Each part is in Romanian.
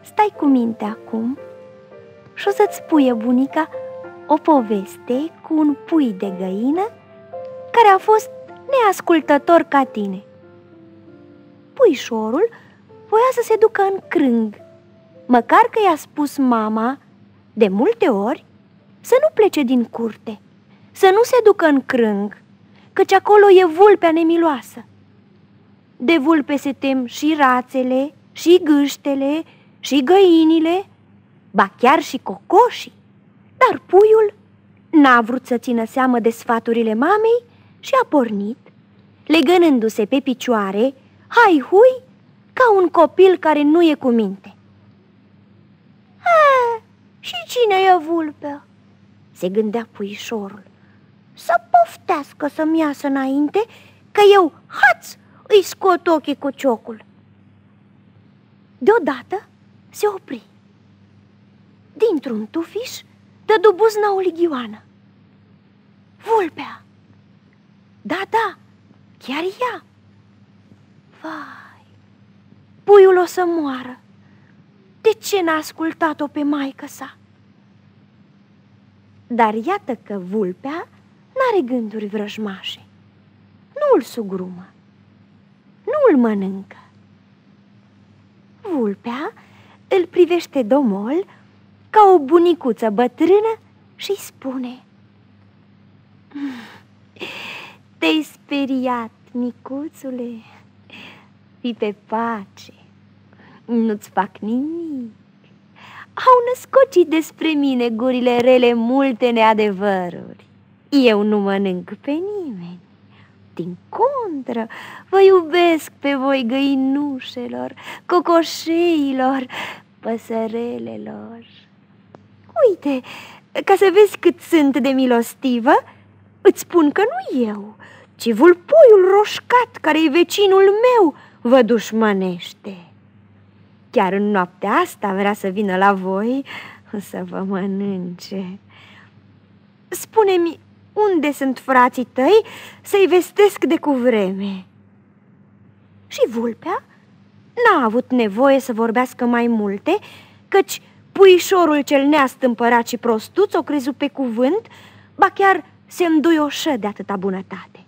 stai cu minte acum și o să-ți spuie bunica o poveste cu un pui de găină care a fost neascultător ca tine. Puișorul voia să se ducă în crâng, măcar că i-a spus mama de multe ori să nu plece din curte, să nu se ducă în crâng, căci acolo e vulpea nemiloasă. De vulpe se tem și rațele, și gâștele, și găinile, ba chiar și cocoșii. Dar puiul n-a vrut să țină seamă de sfaturile mamei și a pornit, legănându-se pe picioare, hai-hui, ca un copil care nu e cu minte. Și cine e vulpea? Se gândea puișorul. Să poftească să-mi iasă înainte, că eu, haț, îi scot ochii cu ciocul. Deodată se opri. Dintr-un tufiș dădu buzna o lighioană. Vulpea! Da, chiar ea! Vai, puiul o să moară. De ce n-a ascultat-o pe maică sa? Dar iată că vulpea n-are gânduri vrăjmașe. Nu îl sugrumă, nu îl mănâncă. Vulpea îl privește domol ca o bunicuță bătrână și-i spune: te-ai speriat, micuțule? Fii pe pace, nu-ți fac nimic. Au născocit despre mine gurile rele multe neadevăruri. Eu nu mănânc pe nimeni. Din contră, vă iubesc pe voi, găinușelor, cocoșeilor, păsărelelor. Uite, ca să vezi cât sunt de milostivă, îți spun că nu eu, ci vulpuiul roșcat, care-i vecinul meu, vă dușmănește. Chiar în noaptea asta vrea să vină la voi să vă mănânce. Spune-mi, unde sunt frații tăi să-i vestesc de cuvreme? Și vulpea n-a avut nevoie să vorbească mai multe, căci puișorul cel neastâmpărat și prostuț o crezu pe cuvânt, ba chiar se înduioșă de atâta bunătate.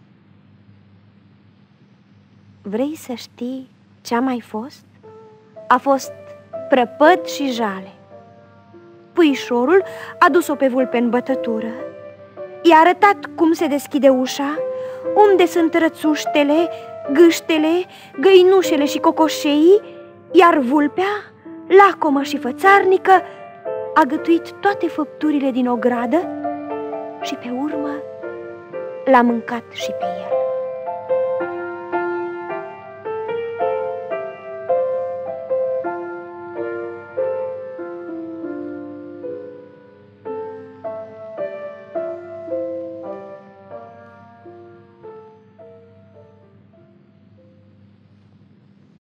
Vrei să știi ce-a mai fost? A fost prăpăd și jale. Puișorul a dus-o pe vulpe în bătătură, i-a arătat cum se deschide ușa, unde sunt rățuștele, gâștele, găinușele și cocoșeii, iar vulpea, lacomă și fățarnică, a gătuit toate făpturile din ogradă și pe urmă l-a mâncat și pe el.